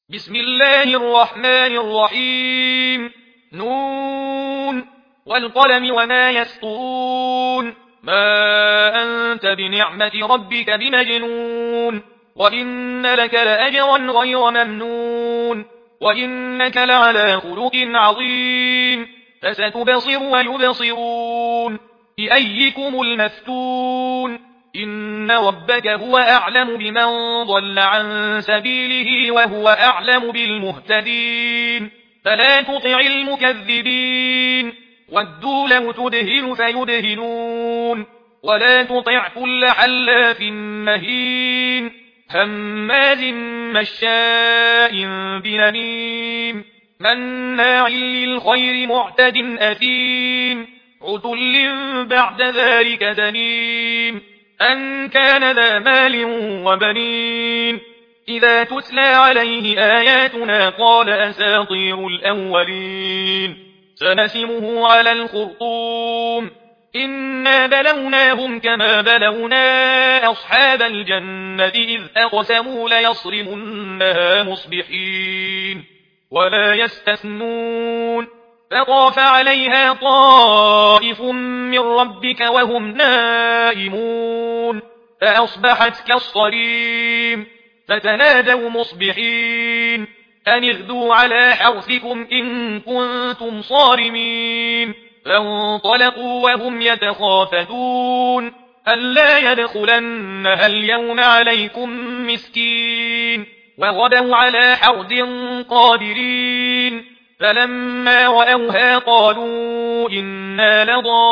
بسم الله الرحمن الرحيم. نون والقلم وما يسطرون. ما أنت بنعمة ربك بمجنون. وإن لك لأجرا غير ممنون. وإنك لعلى خلق عظيم. فستبصر ويبصرون بأيكم المفتون. إن ربك هو أعلم بمن ضل عن سبيله وهو أعلم بالمهتدين. فلا تطع المكذبين ودوا لو تدهن فيدهنون. ولا تطع كل حلاف مهين هماز مشاء بنميم مناع للخير معتد أثيم عتل بعد ذلك دنيم أن كان ذا مال وبنين. إذا تتلى عليه آياتنا قال أساطير الأولين. سنسمه على الخرطوم. إنا بلوناهم كما بلونا أصحاب الجنة إذ أقسموا ليصرمنها مصبحين ولا يستثنون. فطاف عليها طائف من ربك وهم نائمون فأصبحت كالصريم. فتنادوا مصبحين أن اغدوا على حرثكم إن كنتم صارمين. فانطلقوا وهم يتخافتون ألا يدخلنها اليوم عليكم مسكين. وغدوا على حرد قادرين. فلما رأوها قالوا إنا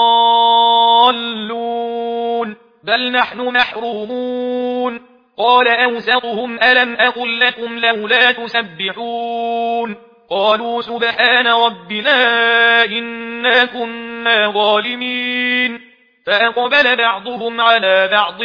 لضالون بل نحن محرومون. قال أوسطهم ألم أقل لكم لولا تسبحون. قالوا سبحان ربنا إنا كنا ظالمين. فأقبل بعضهم على بعض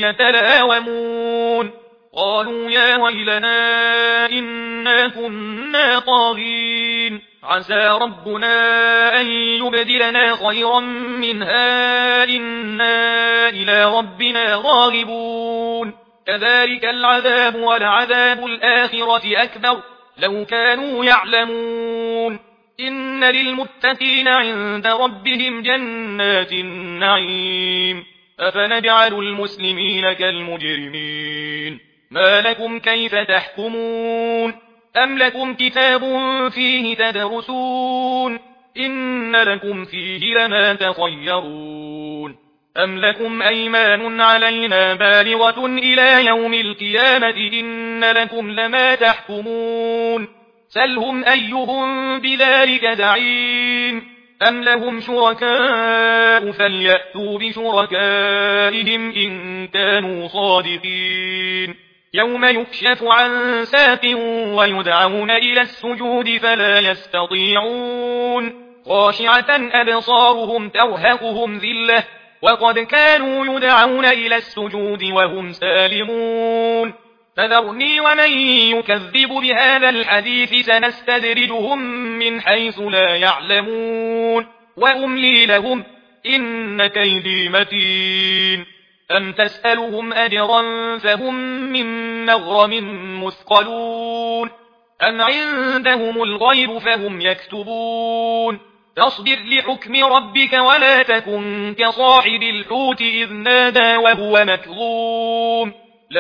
يتلاومون قالوا يا ويلنا إنا كنا طاغين عسى ربنا أن يبدلنا خيرا منها إنا إلى ربنا راغبون. كذلك العذاب ولعذاب الآخرة أكبر لو كانوا يعلمون. إن للمتقين عند ربهم جنات النعيم. أفنجعل المسلمين كالمجرمين ما لكم كيف تحكمون. أم لكم كتاب فيه تدرسون إن لكم فيه لما تخيرون. أم لكم أيمان علينا بالغة إلى يوم القيامة إن لكم لما تحكمون. سلهم أيهم بذلك دعين. أم لهم شركاء فليأتوا بشركائهم إن كانوا صادقين. يوم يكشف عن ساق ويدعون إلى السجود فلا يستطيعون. خاشعة أبصارهم ترهقهم ذلة وقد كانوا يدعون إلى السجود وهم سالمون. فذرني ومن يكذب بهذا الحديث سنستدرجهم من حيث لا يعلمون وأملي لهم إن كيدي متين. أم تسألهم أجرا فهم من مغرم مثقلون. أم عندهم الغيب فهم يكتبون. فاصبر لحكم ربك ولا تكن كصاحب الحوت إذ نادى وهو مكظوم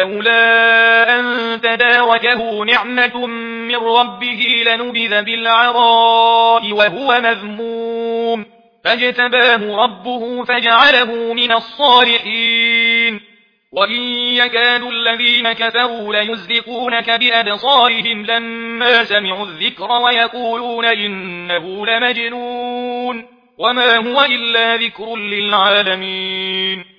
لولا أن تداركه نعمة من ربه لنبذ بالعراء وهو مذموم فاجتباه ربه فجعله من الصالحين. وإن يكاد الذين كفروا ليزلقونك بأبصارهم لما سمعوا الذكر ويقولون إنه لمجنون وما هو إلا ذكر للعالمين.